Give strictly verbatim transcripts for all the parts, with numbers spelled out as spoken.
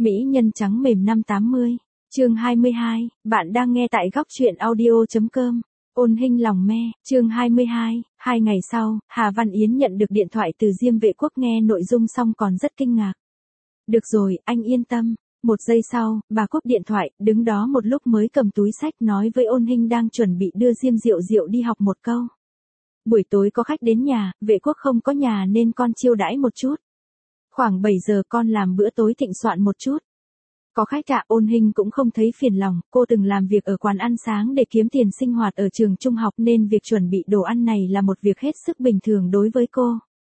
Mỹ nhân trắng mềm năm tám mươi, chương hai mươi hai, bạn đang nghe tại góc truyện audio.com. Ôn Hinh lòng me, chương hai mươi hai, hai ngày sau, Hà Văn Yến nhận được điện thoại từ Diêm Vệ Quốc, nghe nội dung xong còn rất kinh ngạc. Được rồi, anh yên tâm. Một giây sau, bà cúp điện thoại, đứng đó một lúc mới cầm túi sách nói với Ôn Hinh đang chuẩn bị đưa Diêm Diệu Diệu đi học một câu. Buổi tối có khách đến nhà, Vệ Quốc không có nhà nên con chiêu đãi một chút. Khoảng bảy giờ con làm bữa tối thịnh soạn một chút. Có khách ạ. Ôn Hinh cũng không thấy phiền lòng, cô từng làm việc ở quán ăn sáng để kiếm tiền sinh hoạt ở trường trung học nên việc chuẩn bị đồ ăn này là một việc hết sức bình thường đối với cô.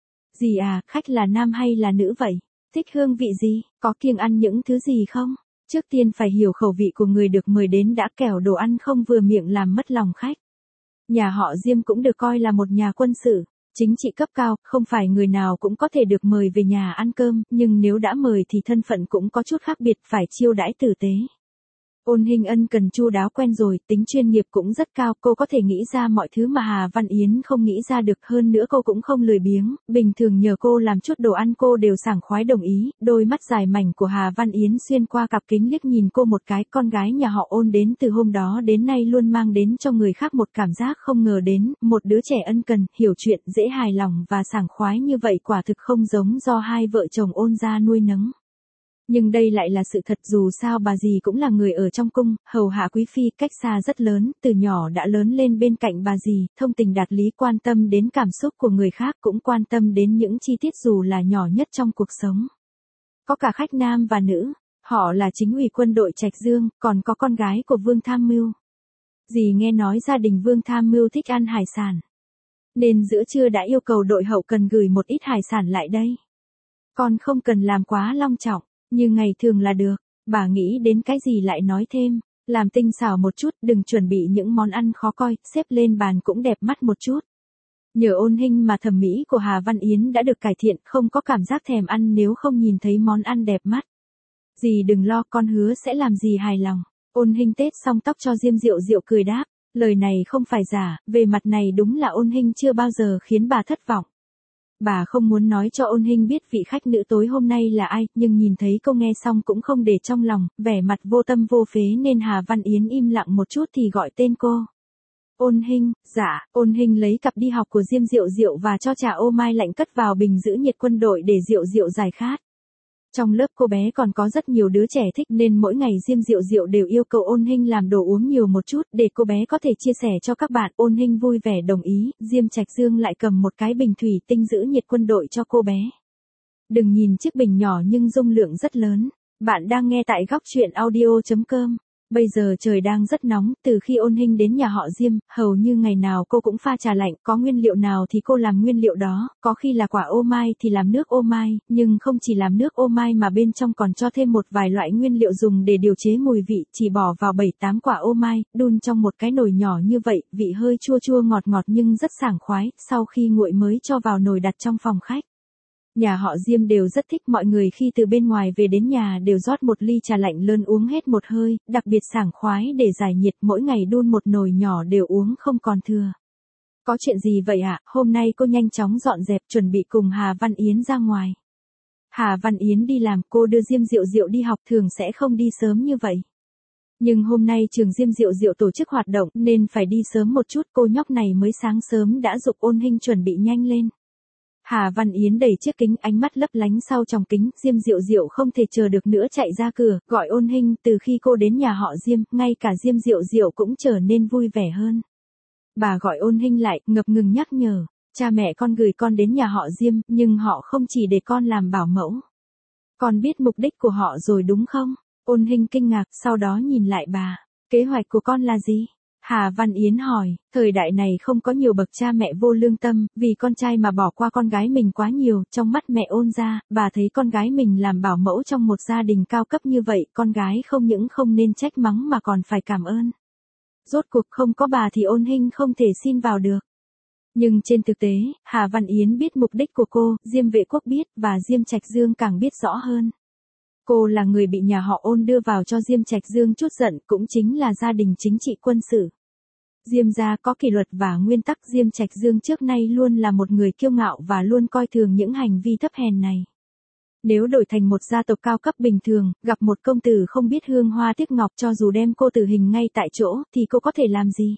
Dì à, khách là nam hay là nữ vậy? Thích hương vị gì? Có kiêng ăn những thứ gì không? Trước tiên phải hiểu khẩu vị của người được mời đến đã, kẻo đồ ăn không vừa miệng làm mất lòng khách. Nhà họ Diêm cũng được coi là một nhà quân sự, chính trị cấp cao, không phải người nào cũng có thể được mời về nhà ăn cơm, nhưng nếu đã mời thì thân phận cũng có chút khác biệt, phải chiêu đãi tử tế. Ôn Hinh ân cần chu đáo quen rồi, tính chuyên nghiệp cũng rất cao, cô có thể nghĩ ra mọi thứ mà Hà Văn Yến không nghĩ ra được, hơn nữa cô cũng không lười biếng, bình thường nhờ cô làm chút đồ ăn cô đều sảng khoái đồng ý. Đôi mắt dài mảnh của Hà Văn Yến xuyên qua cặp kính liếc nhìn cô một cái, con gái nhà họ Ôn đến từ hôm đó đến nay luôn mang đến cho người khác một cảm giác không ngờ đến, một đứa trẻ ân cần, hiểu chuyện, dễ hài lòng và sảng khoái như vậy quả thực không giống do hai vợ chồng Ôn gia nuôi nấng. Nhưng đây lại là sự thật, dù sao bà dì cũng là người ở trong cung, hầu hạ quý phi, cách xa rất lớn, từ nhỏ đã lớn lên bên cạnh bà dì, thông tình đạt lý, quan tâm đến cảm xúc của người khác, cũng quan tâm đến những chi tiết dù là nhỏ nhất trong cuộc sống. Có cả khách nam và nữ, họ là chính ủy quân đội Trạch Dương, còn có con gái của Vương Tham Mưu. Dì nghe nói gia đình Vương Tham Mưu thích ăn hải sản, nên giữa trưa đã yêu cầu đội hậu cần gửi một ít hải sản lại đây. Con không cần làm quá long trọng, như ngày thường là được. Bà nghĩ đến cái gì lại nói thêm, làm tinh xảo một chút, đừng chuẩn bị những món ăn khó coi, xếp lên bàn cũng đẹp mắt một chút. Nhờ Ôn Hinh mà thẩm mỹ của Hà Văn Yến đã được cải thiện, không có cảm giác thèm ăn nếu không nhìn thấy món ăn đẹp mắt. Dì đừng lo, con hứa sẽ làm dì hài lòng. Ôn Hinh tết xong tóc cho Diêm Diệu Diệu cười đáp, lời này không phải giả, về mặt này đúng là Ôn Hinh chưa bao giờ khiến bà thất vọng. Bà không muốn nói cho Ôn Hinh biết vị khách nữ tối hôm nay là ai, nhưng nhìn thấy cô nghe xong cũng không để trong lòng, vẻ mặt vô tâm vô phế nên Hà Văn Yến im lặng một chút thì gọi tên cô. Ôn Hinh. Dạ. Ôn Hinh lấy cặp đi học của Diêm Diệu Diệu và cho trà ô mai lạnh cất vào bình giữ nhiệt quân đội để Diệu Diệu giải khát. Trong lớp cô bé còn có rất nhiều đứa trẻ thích nên mỗi ngày Diêm Diệu Diệu đều yêu cầu Ôn Hinh làm đồ uống nhiều một chút để cô bé có thể chia sẻ cho các bạn. Ôn Hinh vui vẻ đồng ý, Diêm Trạch Dương lại cầm một cái bình thủy tinh giữ nhiệt quân đội cho cô bé. Đừng nhìn chiếc bình nhỏ nhưng dung lượng rất lớn. Bạn đang nghe tại góc truyện audio.com. Bây giờ trời đang rất nóng, từ khi Ôn Hinh đến nhà họ Diêm, hầu như ngày nào cô cũng pha trà lạnh, có nguyên liệu nào thì cô làm nguyên liệu đó, có khi là quả ô mai thì làm nước ô mai, nhưng không chỉ làm nước ô mai mà bên trong còn cho thêm một vài loại nguyên liệu dùng để điều chế mùi vị, chỉ bỏ vào bảy tám quả ô mai, đun trong một cái nồi nhỏ như vậy, vị hơi chua chua ngọt ngọt nhưng rất sảng khoái, sau khi nguội mới cho vào nồi đặt trong phòng khách. Nhà họ Diêm đều rất thích, mọi người khi từ bên ngoài về đến nhà đều rót một ly trà lạnh lớn uống hết một hơi, đặc biệt sảng khoái để giải nhiệt, mỗi ngày đun một nồi nhỏ đều uống không còn thừa. Có chuyện gì vậy ạ? Hôm nay cô nhanh chóng dọn dẹp chuẩn bị cùng Hà Văn Yến ra ngoài. Hà Văn Yến đi làm, cô đưa Diêm Diệu Diệu đi học, thường sẽ không đi sớm như vậy. Nhưng hôm nay trường Diêm Diệu Diệu tổ chức hoạt động nên phải đi sớm một chút, cô nhóc này mới sáng sớm đã giục Ôn Hinh chuẩn bị nhanh lên. Hà Văn Yến đẩy chiếc kính, ánh mắt lấp lánh sau tròng kính, Diêm Diệu Diệu không thể chờ được nữa chạy ra cửa, gọi Ôn Hinh. Từ khi cô đến nhà họ Diêm, ngay cả Diêm Diệu Diệu cũng trở nên vui vẻ hơn. Bà gọi Ôn Hinh lại, ngập ngừng nhắc nhở, cha mẹ con gửi con đến nhà họ Diêm, nhưng họ không chỉ để con làm bảo mẫu. Con biết mục đích của họ rồi đúng không? Ôn Hinh kinh ngạc, sau đó nhìn lại bà, kế hoạch của con là gì? Hà Văn Yến hỏi, thời đại này không có nhiều bậc cha mẹ vô lương tâm, vì con trai mà bỏ qua con gái mình quá nhiều, trong mắt mẹ Ôn gia, bà thấy con gái mình làm bảo mẫu trong một gia đình cao cấp như vậy, con gái không những không nên trách mắng mà còn phải cảm ơn. Rốt cuộc không có bà thì Ôn Hinh không thể xin vào được. Nhưng trên thực tế, Hà Văn Yến biết mục đích của cô, Diêm Vệ Quốc biết, và Diêm Trạch Dương càng biết rõ hơn. Cô là người bị nhà họ Ôn đưa vào cho Diêm Trạch Dương chút giận, cũng chính là gia đình chính trị quân sự. Diêm gia có kỷ luật và nguyên tắc, Diêm Trạch Dương trước nay luôn là một người kiêu ngạo và luôn coi thường những hành vi thấp hèn này. Nếu đổi thành một gia tộc cao cấp bình thường, gặp một công tử không biết hương hoa tiếc ngọc cho dù đem cô tử hình ngay tại chỗ, thì cô có thể làm gì?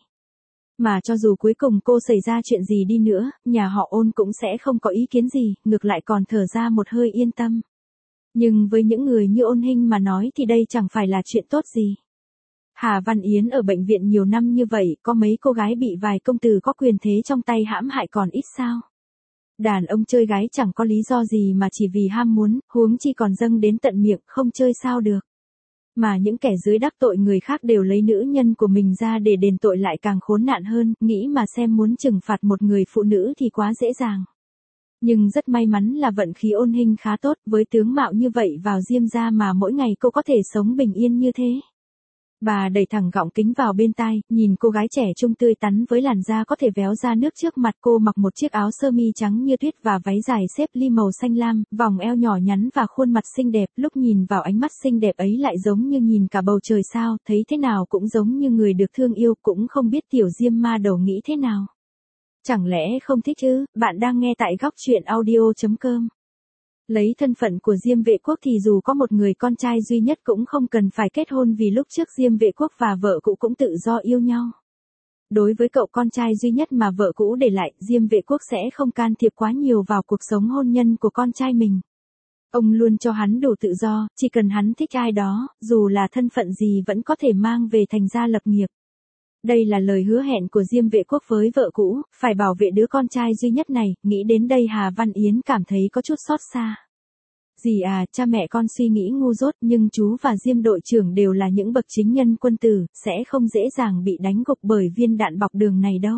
Mà cho dù cuối cùng cô xảy ra chuyện gì đi nữa, nhà họ Ôn cũng sẽ không có ý kiến gì, ngược lại còn thở ra một hơi yên tâm. Nhưng với những người như Ôn Hinh mà nói thì đây chẳng phải là chuyện tốt gì. Hà Văn Yến ở bệnh viện nhiều năm như vậy, có mấy cô gái bị vài công tử có quyền thế trong tay hãm hại còn ít sao? Đàn ông chơi gái chẳng có lý do gì mà chỉ vì ham muốn, huống chi còn dâng đến tận miệng, không chơi sao được. Mà những kẻ dưới đắc tội người khác đều lấy nữ nhân của mình ra để đền tội lại càng khốn nạn hơn, nghĩ mà xem muốn trừng phạt một người phụ nữ thì quá dễ dàng. Nhưng rất may mắn là vận khí Ôn Hinh khá tốt, với tướng mạo như vậy vào Diêm gia mà mỗi ngày cô có thể sống bình yên như thế. Bà đẩy thẳng gọng kính vào bên tai, nhìn cô gái trẻ trung tươi tắn với làn da có thể véo ra nước trước mặt cô, mặc một chiếc áo sơ mi trắng như tuyết và váy dài xếp ly màu xanh lam, vòng eo nhỏ nhắn và khuôn mặt xinh đẹp, lúc nhìn vào ánh mắt xinh đẹp ấy lại giống như nhìn cả bầu trời sao, thấy thế nào cũng giống như người được thương yêu, cũng không biết tiểu Diêm ma đầu nghĩ thế nào. Chẳng lẽ không thích ư? Bạn đang nghe tại góc truyện audio chấm com. Lấy thân phận của Diêm Vệ Quốc thì dù có một người con trai duy nhất cũng không cần phải kết hôn, vì lúc trước Diêm Vệ Quốc và vợ cũ cũng tự do yêu nhau. Đối với cậu con trai duy nhất mà vợ cũ để lại, Diêm Vệ Quốc sẽ không can thiệp quá nhiều vào cuộc sống hôn nhân của con trai mình. Ông luôn cho hắn đủ tự do, chỉ cần hắn thích ai đó, dù là thân phận gì vẫn có thể mang về thành gia lập nghiệp. Đây là lời hứa hẹn của Diêm Vệ Quốc với vợ cũ, phải bảo vệ đứa con trai duy nhất này, nghĩ đến đây Hà Văn Yến cảm thấy có chút xót xa. Dì à, cha mẹ con suy nghĩ ngu dốt, nhưng chú và Diêm đội trưởng đều là những bậc chính nhân quân tử, sẽ không dễ dàng bị đánh gục bởi viên đạn bọc đường này đâu.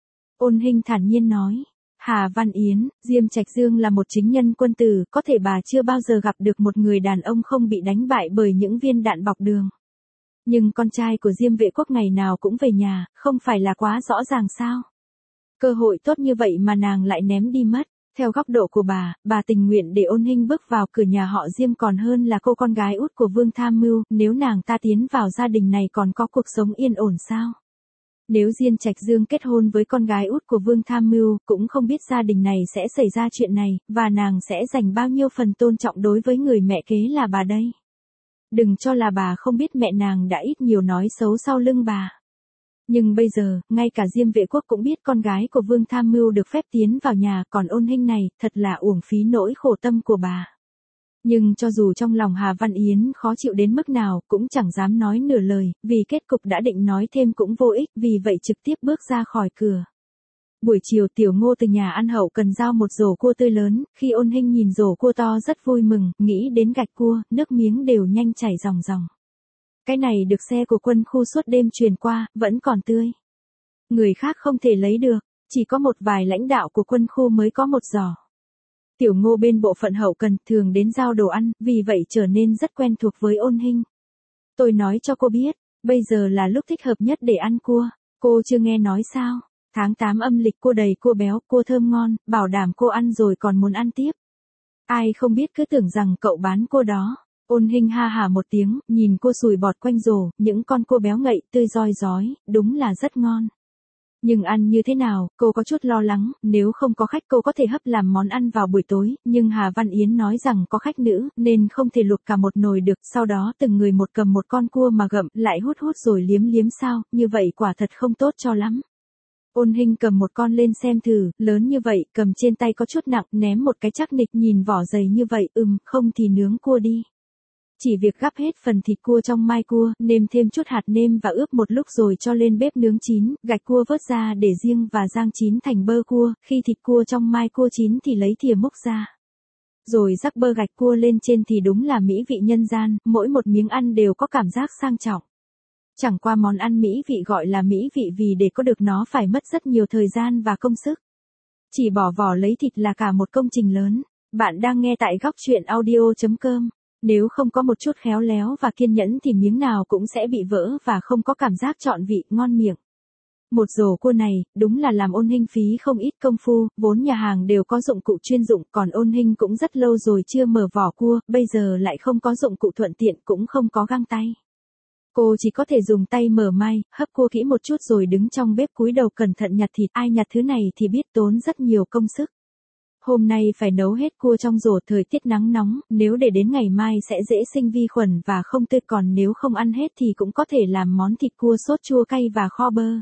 Ôn Hinh thản nhiên nói. Hà Văn Yến, Diêm Trạch Dương là một chính nhân quân tử, có thể bà chưa bao giờ gặp được một người đàn ông không bị đánh bại bởi những viên đạn bọc đường. Nhưng con trai của Diêm Vệ Quốc ngày nào cũng về nhà, không phải là quá rõ ràng sao? Cơ hội tốt như vậy mà nàng lại ném đi mất. Theo góc độ của bà, bà tình nguyện để Ôn Hinh bước vào cửa nhà họ Diêm còn hơn là cô con gái út của Vương Tham Mưu, nếu nàng ta tiến vào gia đình này còn có cuộc sống yên ổn sao? Nếu Diêm Trạch Dương kết hôn với con gái út của Vương Tham Mưu, cũng không biết gia đình này sẽ xảy ra chuyện này, và nàng sẽ dành bao nhiêu phần tôn trọng đối với người mẹ kế là bà đây. Đừng cho là bà không biết mẹ nàng đã ít nhiều nói xấu sau lưng bà. Nhưng bây giờ, ngay cả Diêm Vệ Quốc cũng biết con gái của Vương Tham Mưu được phép tiến vào nhà, còn Ôn Hinh này, thật là uổng phí nỗi khổ tâm của bà. Nhưng cho dù trong lòng Hà Văn Yến khó chịu đến mức nào, cũng chẳng dám nói nửa lời, vì kết cục đã định nói thêm cũng vô ích, vì vậy trực tiếp bước ra khỏi cửa. Buổi chiều Tiểu Ngô từ nhà ăn hậu cần giao một rổ cua tươi lớn, khi Ôn Hinh nhìn rổ cua to rất vui mừng, nghĩ đến gạch cua, nước miếng đều nhanh chảy ròng ròng. Cái này được xe của quân khu suốt đêm truyền qua, vẫn còn tươi. Người khác không thể lấy được, chỉ có một vài lãnh đạo của quân khu mới có một giỏ. Tiểu Ngô bên bộ phận hậu cần thường đến giao đồ ăn, vì vậy trở nên rất quen thuộc với Ôn Hinh. Tôi nói cho cô biết, bây giờ là lúc thích hợp nhất để ăn cua, cô chưa nghe nói sao? Tháng tám âm lịch cua đầy cua béo, cua thơm ngon, bảo đảm cô ăn rồi còn muốn ăn tiếp. Ai không biết cứ tưởng rằng cậu bán cua đó. Ôn Hinh ha hả một tiếng, nhìn cua sùi bọt quanh rổ, những con cua béo ngậy, tươi roi rói, đúng là rất ngon. Nhưng ăn như thế nào, cô có chút lo lắng, nếu không có khách cô có thể hấp làm món ăn vào buổi tối, nhưng Hà Văn Yến nói rằng có khách nữ, nên không thể luộc cả một nồi được, sau đó từng người một cầm một con cua mà gặm, lại hút hút rồi liếm liếm sao, như vậy quả thật không tốt cho lắm. Ôn Hinh cầm một con lên xem thử, lớn như vậy, cầm trên tay có chút nặng, ném một cái chắc nịch, nhìn vỏ dày như vậy, ừm, không thì nướng cua đi. Chỉ việc gắp hết phần thịt cua trong mai cua, nêm thêm chút hạt nêm và ướp một lúc rồi cho lên bếp nướng chín, gạch cua vớt ra để riêng và rang chín thành bơ cua, khi thịt cua trong mai cua chín thì lấy thìa múc ra. Rồi rắc bơ gạch cua lên trên thì đúng là mỹ vị nhân gian, mỗi một miếng ăn đều có cảm giác sang trọng. Chẳng qua món ăn mỹ vị gọi là mỹ vị vì để có được nó phải mất rất nhiều thời gian và công sức. Chỉ bỏ vỏ lấy thịt là cả một công trình lớn. Bạn đang nghe tại góc truyện audio chấm com. Nếu không có một chút khéo léo và kiên nhẫn thì miếng nào cũng sẽ bị vỡ và không có cảm giác trọn vị, ngon miệng. Một rổ cua này, đúng là làm Ôn Hinh phí không ít công phu, vốn nhà hàng đều có dụng cụ chuyên dụng, còn Ôn Hinh cũng rất lâu rồi chưa mở vỏ cua, bây giờ lại không có dụng cụ thuận tiện, cũng không có găng tay. Cô chỉ có thể dùng tay mở mai, hấp cua kỹ một chút rồi đứng trong bếp cúi đầu cẩn thận nhặt thịt, ai nhặt thứ này thì biết tốn rất nhiều công sức. Hôm nay phải nấu hết cua trong rổ, thời tiết nắng nóng, nếu để đến ngày mai sẽ dễ sinh vi khuẩn và không tươi, còn nếu không ăn hết thì cũng có thể làm món thịt cua sốt chua cay và kho bơ.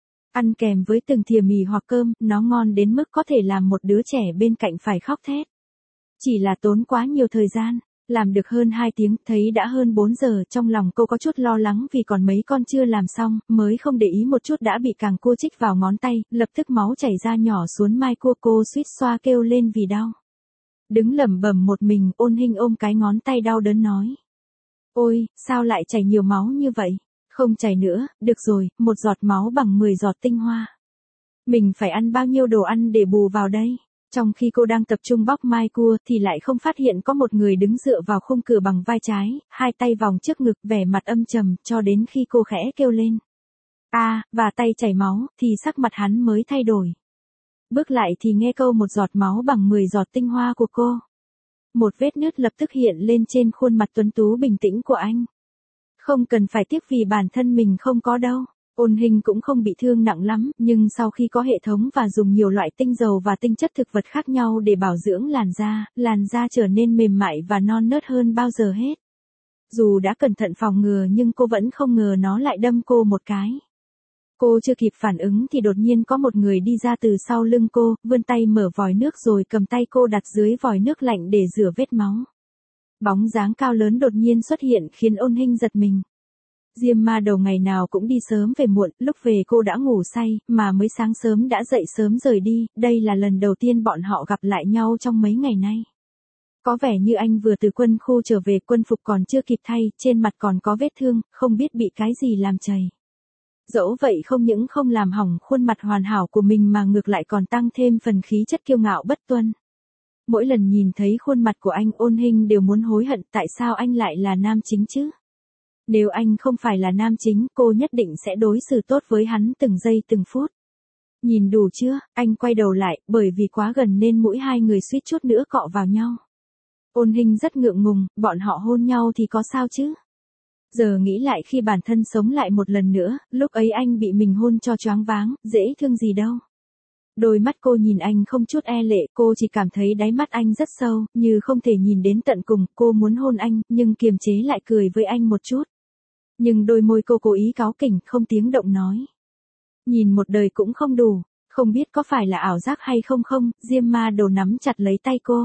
Ăn kèm với từng thìa mì hoặc cơm, nó ngon đến mức có thể làm một đứa trẻ bên cạnh phải khóc thét. Chỉ là tốn quá nhiều thời gian. Làm được hơn hai tiếng, thấy đã hơn bốn giờ, trong lòng cô có chút lo lắng vì còn mấy con chưa làm xong, mới không để ý một chút đã bị càng cua chích vào ngón tay, lập tức máu chảy ra nhỏ xuống mai cua, cô suýt xoa kêu lên vì đau. Đứng lẩm bẩm một mình, Ôn Hinh ôm cái ngón tay đau đớn nói. Ôi, sao lại chảy nhiều máu như vậy? Không chảy nữa, được rồi, một giọt máu bằng mười giọt tinh hoa. Mình phải ăn bao nhiêu đồ ăn để bù vào đây? Trong khi cô đang tập trung bóc mai cua thì lại không phát hiện có một người đứng dựa vào khung cửa bằng vai trái, hai tay vòng trước ngực, vẻ mặt âm trầm, cho đến khi cô khẽ kêu lên. A, à, và tay chảy máu, thì sắc mặt hắn mới thay đổi. Bước lại thì nghe câu một giọt máu bằng mười giọt tinh hoa của cô. Một vết nứt lập tức hiện lên trên khuôn mặt tuấn tú bình tĩnh của anh. Không cần phải tiếc vì bản thân mình không có đâu. Ôn Hinh cũng không bị thương nặng lắm, nhưng sau khi có hệ thống và dùng nhiều loại tinh dầu và tinh chất thực vật khác nhau để bảo dưỡng làn da, làn da trở nên mềm mại và non nớt hơn bao giờ hết. Dù đã cẩn thận phòng ngừa nhưng cô vẫn không ngờ nó lại đâm cô một cái. Cô chưa kịp phản ứng thì đột nhiên có một người đi ra từ sau lưng cô, vươn tay mở vòi nước rồi cầm tay cô đặt dưới vòi nước lạnh để rửa vết máu. Bóng dáng cao lớn đột nhiên xuất hiện khiến Ôn Hinh giật mình. Diêm Ma Đầu ngày nào cũng đi sớm về muộn, lúc về cô đã ngủ say, mà mới sáng sớm đã dậy sớm rời đi, đây là lần đầu tiên bọn họ gặp lại nhau trong mấy ngày nay. Có vẻ như anh vừa từ quân khu trở về, quân phục còn chưa kịp thay, trên mặt còn có vết thương, không biết bị cái gì làm chảy. Dẫu vậy không những không làm hỏng khuôn mặt hoàn hảo của mình mà ngược lại còn tăng thêm phần khí chất kiêu ngạo bất tuân. Mỗi lần nhìn thấy khuôn mặt của anh, Ôn Hinh đều muốn hối hận tại sao anh lại là nam chính chứ. Nếu anh không phải là nam chính, cô nhất định sẽ đối xử tốt với hắn từng giây từng phút. Nhìn đủ chưa, anh quay đầu lại, bởi vì quá gần nên mũi hai người suýt chút nữa cọ vào nhau. Ôn Hinh rất ngượng ngùng, bọn họ hôn nhau thì có sao chứ? Giờ nghĩ lại khi bản thân sống lại một lần nữa, lúc ấy anh bị mình hôn cho choáng váng, dễ thương gì đâu. Đôi mắt cô nhìn anh không chút e lệ, cô chỉ cảm thấy đáy mắt anh rất sâu, như không thể nhìn đến tận cùng, cô muốn hôn anh, nhưng kiềm chế lại cười với anh một chút. Nhưng đôi môi cô cố ý cáu kỉnh, không tiếng động nói. Nhìn một đời cũng không đủ, không biết có phải là ảo giác hay không không, Diêm Ma Đầu nắm chặt lấy tay cô.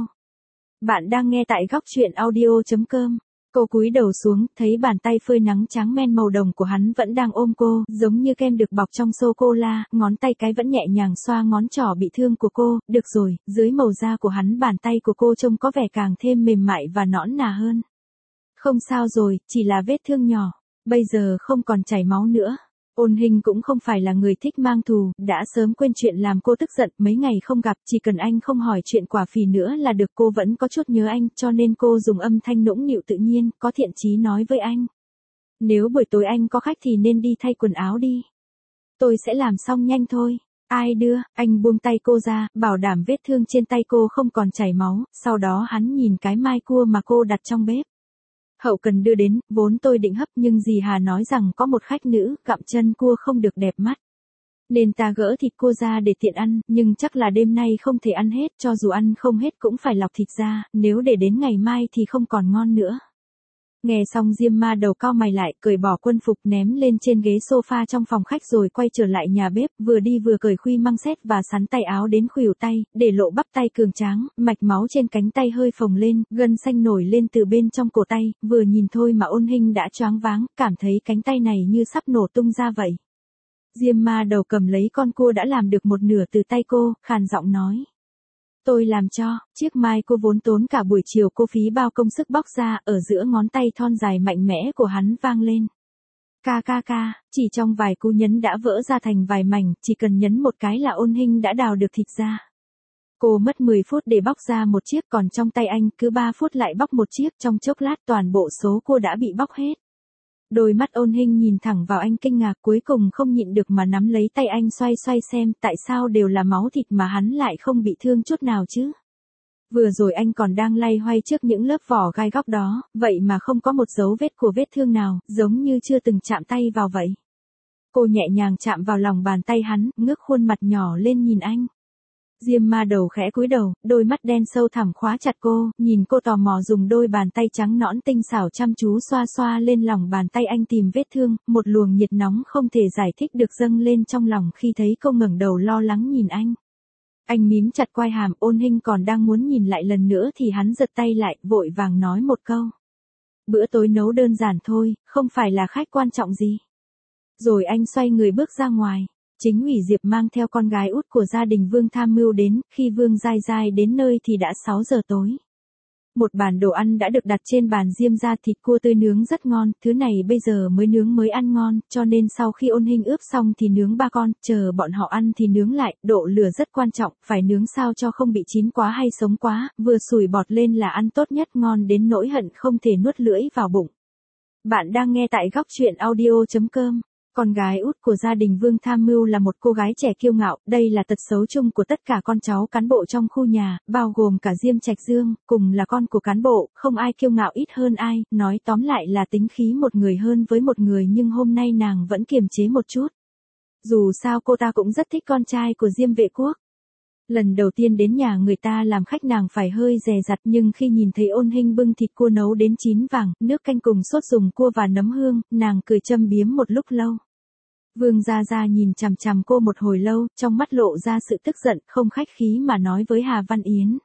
Bạn đang nghe tại góc truyện audio chấm com. Cô cúi đầu xuống, thấy bàn tay phơi nắng trắng men màu đồng của hắn vẫn đang ôm cô, giống như kem được bọc trong sô-cô-la, ngón tay cái vẫn nhẹ nhàng xoa ngón trỏ bị thương của cô, được rồi, dưới màu da của hắn bàn tay của cô trông có vẻ càng thêm mềm mại và nõn nà hơn. Không sao rồi, chỉ là vết thương nhỏ, bây giờ không còn chảy máu nữa. Ôn Hinh cũng không phải là người thích mang thù, đã sớm quên chuyện làm cô tức giận, mấy ngày không gặp, chỉ cần anh không hỏi chuyện quả phì nữa là được, cô vẫn có chút nhớ anh, cho nên cô dùng âm thanh nũng nịu tự nhiên, có thiện chí nói với anh. Nếu buổi tối anh có khách thì nên đi thay quần áo đi. Tôi sẽ làm xong nhanh thôi. Ai đưa, anh buông tay cô ra, bảo đảm vết thương trên tay cô không còn chảy máu, sau đó hắn nhìn cái mai cua mà cô đặt trong bếp. Hậu cần đưa đến, vốn tôi định hấp nhưng dì Hà nói rằng có một khách nữ, gặm chân cua không được đẹp mắt. Nên ta gỡ thịt cua ra để tiện ăn, nhưng chắc là đêm nay không thể ăn hết, cho dù ăn không hết cũng phải lọc thịt ra, nếu để đến ngày mai thì không còn ngon nữa. Nghe xong Diêm Ma Đầu cau mày lại, cởi bỏ quân phục ném lên trên ghế sofa trong phòng khách rồi quay trở lại nhà bếp, vừa đi vừa cởi khuy măng xét và sắn tay áo đến khuỷu tay, để lộ bắp tay cường tráng, mạch máu trên cánh tay hơi phồng lên, gân xanh nổi lên từ bên trong cổ tay, vừa nhìn thôi mà Ôn Hinh đã choáng váng, cảm thấy cánh tay này như sắp nổ tung ra vậy. Diêm Ma Đầu cầm lấy con cua đã làm được một nửa từ tay cô, khàn giọng nói. Tôi làm cho, chiếc mai cô vốn tốn cả buổi chiều cô phí bao công sức bóc ra, ở giữa ngón tay thon dài mạnh mẽ của hắn vang lên. Ca ca ca, chỉ trong vài cú nhấn đã vỡ ra thành vài mảnh, chỉ cần nhấn một cái là Ôn Hinh đã đào được thịt ra. Cô mất mười phút để bóc ra một chiếc, còn trong tay anh cứ ba phút lại bóc một chiếc, trong chốc lát toàn bộ số cua đã bị bóc hết. Đôi mắt Ôn Hinh nhìn thẳng vào anh kinh ngạc, cuối cùng không nhịn được mà nắm lấy tay anh xoay xoay xem tại sao đều là máu thịt mà hắn lại không bị thương chút nào chứ. Vừa rồi anh còn đang lay hoay trước những lớp vỏ gai góc đó, vậy mà không có một dấu vết của vết thương nào, giống như chưa từng chạm tay vào vậy. Cô nhẹ nhàng chạm vào lòng bàn tay hắn, ngước khuôn mặt nhỏ lên nhìn anh. Diêm ma đầu khẽ cúi đầu, đôi mắt đen sâu thẳm khóa chặt cô, nhìn cô tò mò dùng đôi bàn tay trắng nõn tinh xảo chăm chú xoa xoa lên lòng bàn tay anh tìm vết thương, một luồng nhiệt nóng không thể giải thích được dâng lên trong lòng khi thấy cô ngẩng đầu lo lắng nhìn anh. Anh mím chặt quai hàm, Ôn Hinh còn đang muốn nhìn lại lần nữa thì hắn giật tay lại, vội vàng nói một câu. Bữa tối nấu đơn giản thôi, không phải là khách quan trọng gì. Rồi anh xoay người bước ra ngoài. Chính ủy Diệp mang theo con gái út của gia đình Vương Tham Mưu đến, khi Vương Giai Giai đến nơi thì đã sáu giờ tối. Một bàn đồ ăn đã được đặt trên bàn Diêm gia, thịt cua tươi nướng rất ngon, thứ này bây giờ mới nướng mới ăn ngon, cho nên sau khi Ôn Hinh ướp xong thì nướng ba con, chờ bọn họ ăn thì nướng lại, độ lửa rất quan trọng, phải nướng sao cho không bị chín quá hay sống quá, vừa sủi bọt lên là ăn tốt nhất, ngon đến nỗi hận không thể nuốt lưỡi vào bụng. Bạn đang nghe tại góc truyện audio chấm com. Con gái út của gia đình Vương Tham Mưu là một cô gái trẻ kiêu ngạo, đây là tật xấu chung của tất cả con cháu cán bộ trong khu nhà, bao gồm cả Diêm Trạch Dương, cùng là con của cán bộ, không ai kiêu ngạo ít hơn ai, nói tóm lại là tính khí một người hơn với một người, nhưng hôm nay nàng vẫn kiềm chế một chút. Dù sao cô ta cũng rất thích con trai của Diêm Vệ Quốc. Lần đầu tiên đến nhà người ta làm khách nàng phải hơi dè dặt, nhưng khi nhìn thấy Ôn Hinh bưng thịt cua nấu đến chín vàng, nước canh cùng sốt dùng cua và nấm hương, nàng cười châm biếm một lúc lâu. Vương Gia Gia nhìn chằm chằm cô một hồi lâu, trong mắt lộ ra sự tức giận, không khách khí mà nói với Hà Văn Yến.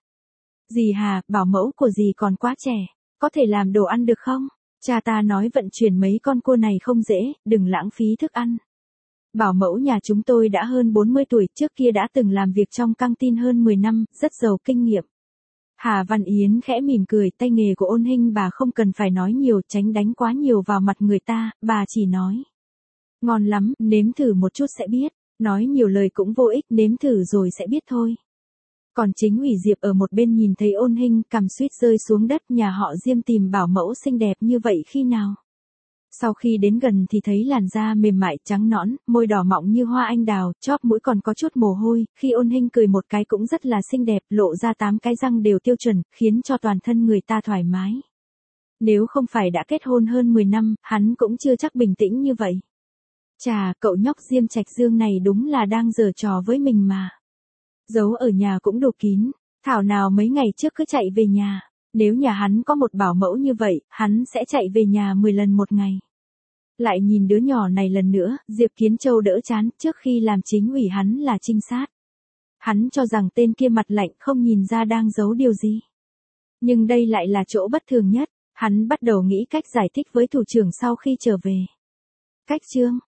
Dì Hà, bảo mẫu của dì còn quá trẻ, có thể làm đồ ăn được không? Cha ta nói vận chuyển mấy con cua này không dễ, đừng lãng phí thức ăn. Bảo mẫu nhà chúng tôi đã hơn bốn mươi tuổi, trước kia đã từng làm việc trong căng tin hơn mười năm, rất giàu kinh nghiệm. Hà Văn Yến khẽ mỉm cười, tay nghề của Ôn Hinh bà không cần phải nói nhiều, tránh đánh quá nhiều vào mặt người ta, bà chỉ nói. Ngon lắm, nếm thử một chút sẽ biết, nói nhiều lời cũng vô ích, nếm thử rồi sẽ biết thôi. Còn chính ủy Diệp ở một bên nhìn thấy Ôn Hinh cằm suýt rơi xuống đất, nhà họ Diêm tìm bảo mẫu xinh đẹp như vậy khi nào? Sau khi đến gần thì thấy làn da mềm mại trắng nõn, môi đỏ mọng như hoa anh đào, chóp mũi còn có chút mồ hôi, khi Ôn Hinh cười một cái cũng rất là xinh đẹp, lộ ra tám cái răng đều tiêu chuẩn, khiến cho toàn thân người ta thoải mái. Nếu không phải đã kết hôn hơn mười năm, hắn cũng chưa chắc bình tĩnh như vậy. Chà, cậu nhóc Diêm Trạch Dương này đúng là đang giở trò với mình mà. Giấu ở nhà cũng đủ kín, thảo nào mấy ngày trước cứ chạy về nhà. Nếu nhà hắn có một bảo mẫu như vậy, hắn sẽ chạy về nhà mười lần một ngày. Lại nhìn đứa nhỏ này lần nữa, Diệp Kiến Châu đỡ chán, trước khi làm chính ủy hắn là trinh sát. Hắn cho rằng tên kia mặt lạnh không nhìn ra đang giấu điều gì. Nhưng đây lại là chỗ bất thường nhất, hắn bắt đầu nghĩ cách giải thích với thủ trưởng sau khi trở về. Cách chương